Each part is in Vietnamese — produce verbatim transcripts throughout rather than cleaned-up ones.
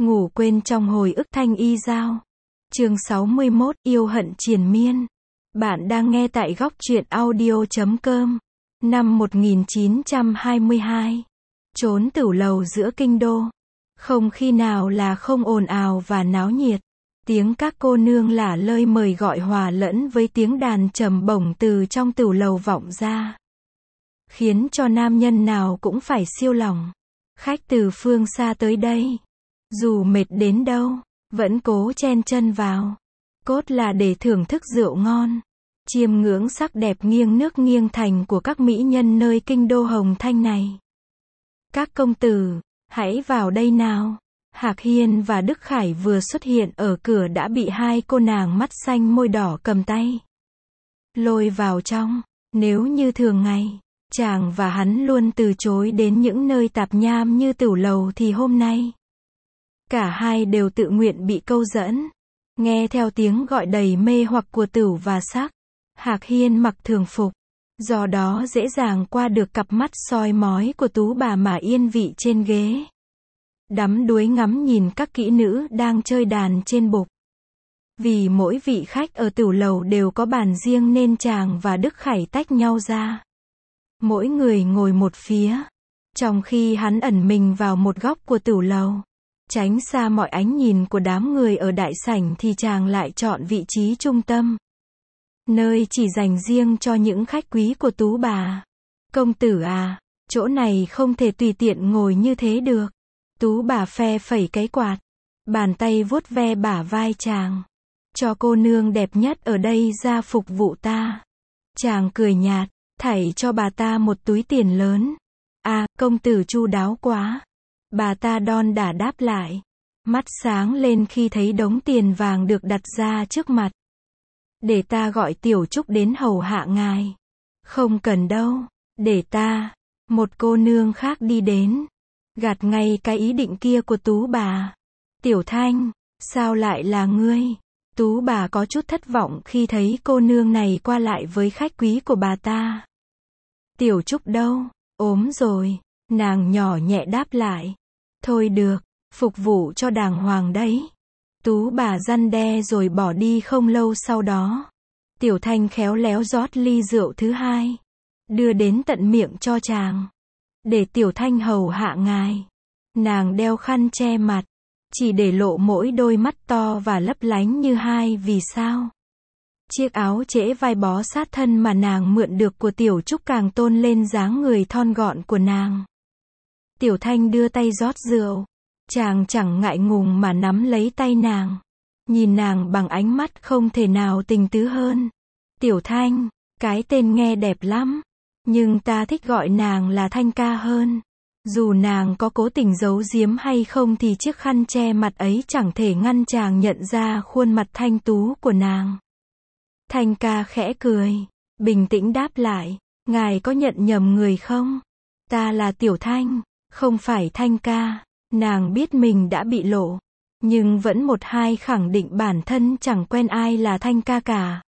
Ngủ quên trong hồi ức Thanh Y Giao. Chương sáu mươi mốt, yêu hận triền miên. Bạn đang nghe tại góc truyện audio chấm com. Năm một nghìn chín trăm hai mươi hai. Trốn tửu lầu giữa kinh đô. Không khi nào là không ồn ào và náo nhiệt. Tiếng các cô nương lả lơi mời gọi hòa lẫn với tiếng đàn trầm bổng từ trong tửu lầu vọng ra. Khiến cho nam nhân nào cũng phải siêu lòng. Khách từ phương xa tới đây. Dù mệt đến đâu, vẫn cố chen chân vào. Cốt là để thưởng thức rượu ngon. Chiêm ngưỡng sắc đẹp nghiêng nước nghiêng thành của các mỹ nhân nơi kinh đô Hồng Thanh này. Các công tử, hãy vào đây nào. Hạc Hiên và Đức Khải vừa xuất hiện ở cửa đã bị hai cô nàng mắt xanh môi đỏ cầm tay lôi vào trong. Nếu như thường ngày, chàng và hắn luôn từ chối đến những nơi tạp nham như tửu lầu thì hôm nay cả hai đều tự nguyện bị câu dẫn. Nghe theo tiếng gọi đầy mê hoặc của tửu và sắc, Hạc Hiên mặc thường phục, do đó dễ dàng qua được cặp mắt soi mói của tú bà mà yên vị trên ghế. Đắm đuối ngắm nhìn các kỹ nữ đang chơi đàn trên bục. Vì mỗi vị khách ở tửu lầu đều có bàn riêng nên chàng và Đức Khải tách nhau ra. Mỗi người ngồi một phía, trong khi hắn ẩn mình vào một góc của tửu lầu. Tránh xa mọi ánh nhìn của đám người ở đại sảnh thì chàng lại chọn vị trí trung tâm. Nơi chỉ dành riêng cho những khách quý của tú bà. Công tử à, chỗ này không thể tùy tiện ngồi như thế được. Tú bà phe phẩy cái quạt, bàn tay vuốt ve bả vai chàng. Cho cô nương đẹp nhất ở đây ra phục vụ ta. Chàng cười nhạt, thảy cho bà ta một túi tiền lớn. À, công tử chu đáo quá. Bà ta đon đả đáp lại. Mắt sáng lên khi thấy đống tiền vàng được đặt ra trước mặt. Để ta gọi Tiểu Trúc đến hầu hạ ngài. Không cần đâu, để ta. Một cô nương khác đi đến. Gạt ngay cái ý định kia của tú bà. Tiểu Thanh, sao lại là ngươi? Tú bà có chút thất vọng khi thấy cô nương này qua lại với khách quý của bà ta. Tiểu Trúc đâu? Ốm rồi. Nàng nhỏ nhẹ đáp lại. Thôi được, phục vụ cho đàng hoàng đấy. Tú bà răn đe rồi bỏ đi. Không lâu sau đó, Tiểu Thanh khéo léo rót ly rượu thứ hai, đưa đến tận miệng cho chàng. Để Tiểu Thanh hầu hạ ngài. Nàng đeo khăn che mặt, chỉ để lộ mỗi đôi mắt to và lấp lánh như hai vì sao. Chiếc áo trễ vai bó sát thân mà nàng mượn được của Tiểu Trúc càng tôn lên dáng người thon gọn của nàng. Tiểu Thanh đưa tay rót rượu. Chàng chẳng ngại ngùng mà nắm lấy tay nàng. Nhìn nàng bằng ánh mắt không thể nào tình tứ hơn. Tiểu Thanh, cái tên nghe đẹp lắm. Nhưng ta thích gọi nàng là Thanh ca hơn. Dù nàng có cố tình giấu giếm hay không thì chiếc khăn che mặt ấy chẳng thể ngăn chàng nhận ra khuôn mặt thanh tú của nàng. Thanh ca khẽ cười, bình tĩnh đáp lại. Ngài có nhận nhầm người không? Ta là Tiểu Thanh, không phải Thanh ca. Nàng biết mình đã bị lộ, nhưng vẫn một hai khẳng định bản thân chẳng quen ai là Thanh ca cả.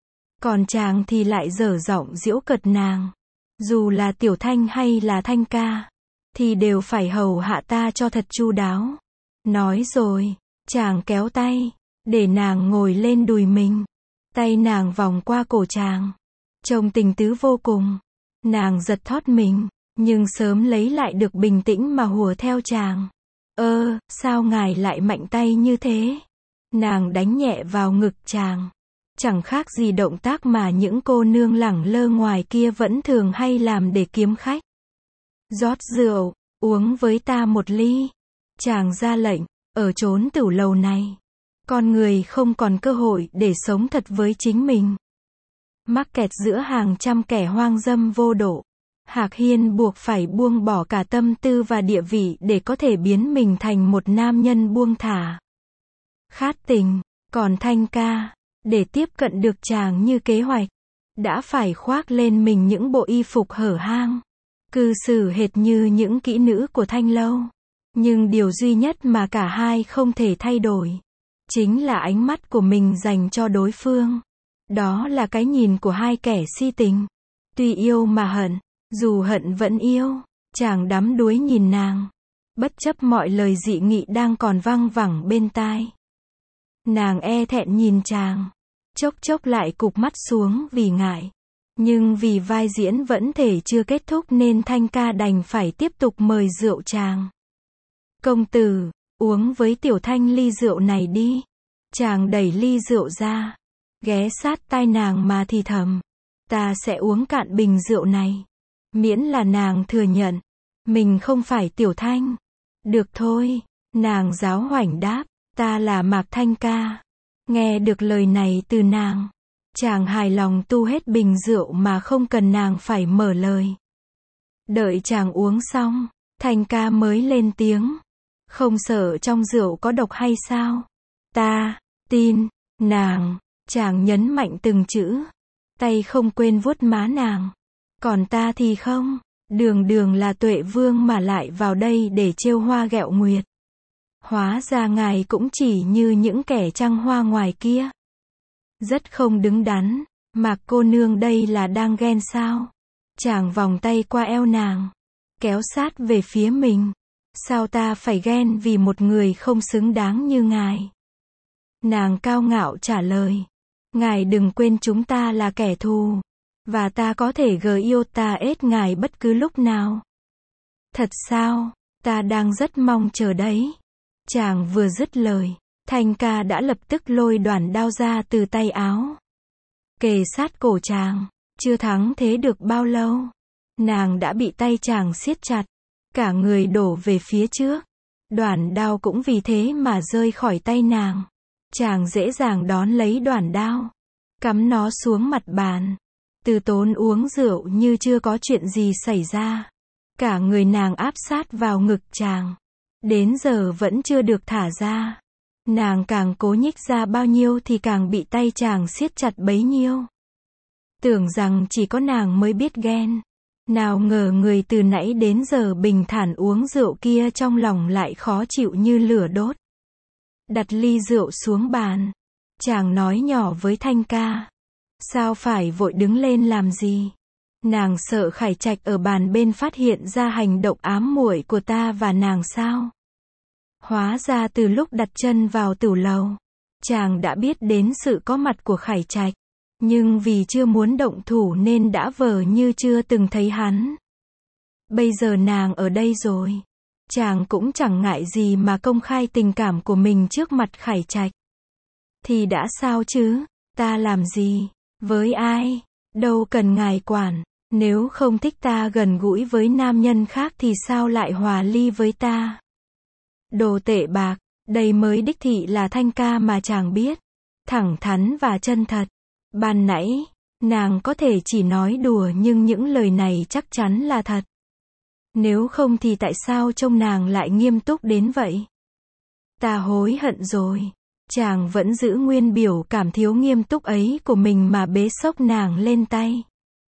Còn chàng thì lại dở giọng giễu cợt nàng. Dù là Tiểu Thanh hay là Thanh ca, thì đều phải hầu hạ ta cho thật chu đáo. Nói rồi, chàng kéo tay, để nàng ngồi lên đùi mình. Tay nàng vòng qua cổ chàng, trông tình tứ vô cùng. Nàng giật thót mình, nhưng sớm lấy lại được bình tĩnh mà hùa theo chàng. Ơ, sao ngài lại mạnh tay như thế? Nàng đánh nhẹ vào ngực chàng. Chẳng khác gì động tác mà những cô nương lẳng lơ ngoài kia vẫn thường hay làm để kiếm khách. Rót rượu, uống với ta một ly. Chàng ra lệnh, ở chốn tửu lầu này, con người không còn cơ hội để sống thật với chính mình. Mắc kẹt giữa hàng trăm kẻ hoang dâm vô độ. Hạc Hiên buộc phải buông bỏ cả tâm tư và địa vị để có thể biến mình thành một nam nhân buông thả, khát tình. Còn Thanh ca, để tiếp cận được chàng như kế hoạch, đã phải khoác lên mình những bộ y phục hở hang, cư xử hệt như những kỹ nữ của Thanh lâu. Nhưng điều duy nhất mà cả hai không thể thay đổi, chính là ánh mắt của mình dành cho đối phương. Đó là cái nhìn của hai kẻ si tình. Tuy yêu mà hận. Dù hận vẫn yêu, chàng đắm đuối nhìn nàng. bất chấp mọi lời dị nghị đang còn văng vẳng bên tai. Nàng e thẹn nhìn chàng, chốc chốc lại cụp mắt xuống vì ngại. Nhưng vì vai diễn vẫn thể chưa kết thúc nên Thanh ca đành phải tiếp tục mời rượu chàng. Công tử, uống với Tiểu Thanh ly rượu này đi. Chàng đẩy ly rượu ra, ghé sát tai nàng mà thì thầm. Ta sẽ uống cạn bình rượu này. Miễn là nàng thừa nhận, mình không phải Tiểu Thanh. Được thôi, nàng giáo hoảnh đáp, ta là Mạc Thanh ca. Nghe được lời này từ nàng, chàng hài lòng tu hết bình rượu mà không cần nàng phải mở lời. Đợi chàng uống xong, Thanh ca mới lên tiếng. Không sợ trong rượu có độc hay sao? Ta tin nàng. Chàng nhấn mạnh từng chữ, tay không quên vuốt má nàng. Còn ta thì không, đường đường là Tuệ Vương mà lại vào đây để trêu hoa ghẹo nguyệt. Hóa ra ngài cũng chỉ như những kẻ trăng hoa ngoài kia. Rất không đứng đắn. Mạc cô nương đây là đang ghen sao? Chàng vòng tay qua eo nàng, kéo sát về phía mình. Sao ta phải ghen vì một người không xứng đáng như ngài? Nàng cao ngạo trả lời. Ngài đừng quên chúng ta là kẻ thù. Và ta có thể gờ yêu ta ết ngài bất cứ lúc nào. Thật sao? Ta đang rất mong chờ đấy. Chàng vừa dứt lời, Thanh ca đã lập tức lôi đoản đao ra từ tay áo. Kề sát cổ chàng, chưa thắng thế được bao lâu. Nàng đã bị tay chàng siết chặt, cả người đổ về phía trước. Đoản đao cũng vì thế mà rơi khỏi tay nàng. Chàng dễ dàng đón lấy đoản đao, cắm nó xuống mặt bàn. Từ Tốn uống rượu như chưa có chuyện gì xảy ra. Cả người nàng áp sát vào ngực chàng. Đến giờ vẫn chưa được thả ra. Nàng càng cố nhích ra bao nhiêu thì càng bị tay chàng siết chặt bấy nhiêu. Tưởng rằng chỉ có nàng mới biết ghen. Nào ngờ người từ nãy đến giờ bình thản uống rượu kia trong lòng lại khó chịu như lửa đốt. Đặt ly rượu xuống bàn, chàng nói nhỏ với Thanh ca. Sao phải vội đứng lên làm gì? Nàng sợ Khải Trạch ở bàn bên phát hiện ra hành động ám muội của ta và nàng sao? Hóa ra từ lúc đặt chân vào tửu lầu, chàng đã biết đến sự có mặt của Khải Trạch. Nhưng vì chưa muốn động thủ nên đã vờ như chưa từng thấy hắn. Bây giờ nàng ở đây rồi, chàng cũng chẳng ngại gì mà công khai tình cảm của mình trước mặt Khải Trạch. Thì đã sao chứ? Ta làm gì? Với ai? Đâu cần ngài quản. Nếu không thích ta gần gũi với nam nhân khác thì sao lại hòa ly với ta? Đồ tệ bạc, đây mới đích thị là Thanh ca mà chàng biết. Thẳng thắn và chân thật. Ban nãy, nàng có thể chỉ nói đùa nhưng những lời này chắc chắn là thật. Nếu không thì tại sao trông nàng lại nghiêm túc đến vậy? Ta hối hận rồi. Chàng vẫn giữ nguyên biểu cảm thiếu nghiêm túc ấy của mình mà bế xốc nàng lên tay.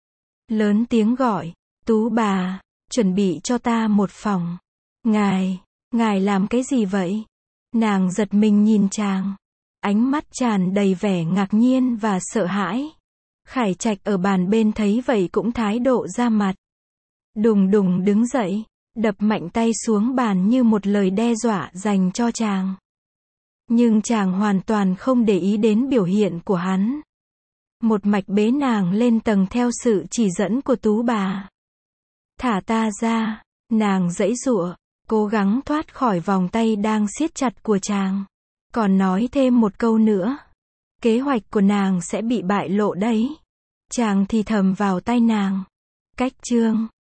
Lớn tiếng gọi, Tú bà, chuẩn bị cho ta một phòng. Ngài, ngài làm cái gì vậy? Nàng giật mình nhìn chàng. Ánh mắt tràn đầy vẻ ngạc nhiên và sợ hãi. Khải Trạch ở bàn bên thấy vậy cũng thái độ ra mặt. Đùng đùng đứng dậy, đập mạnh tay xuống bàn như một lời đe dọa dành cho chàng. Nhưng chàng hoàn toàn không để ý đến biểu hiện của hắn. Một mạch bế nàng lên tầng theo sự chỉ dẫn của Tú bà. Thả ta ra, nàng giãy giụa, cố gắng thoát khỏi vòng tay đang siết chặt của chàng. Còn nói thêm một câu nữa. Kế hoạch của nàng sẽ bị bại lộ đấy. Chàng thì thầm vào tai nàng. Cách chương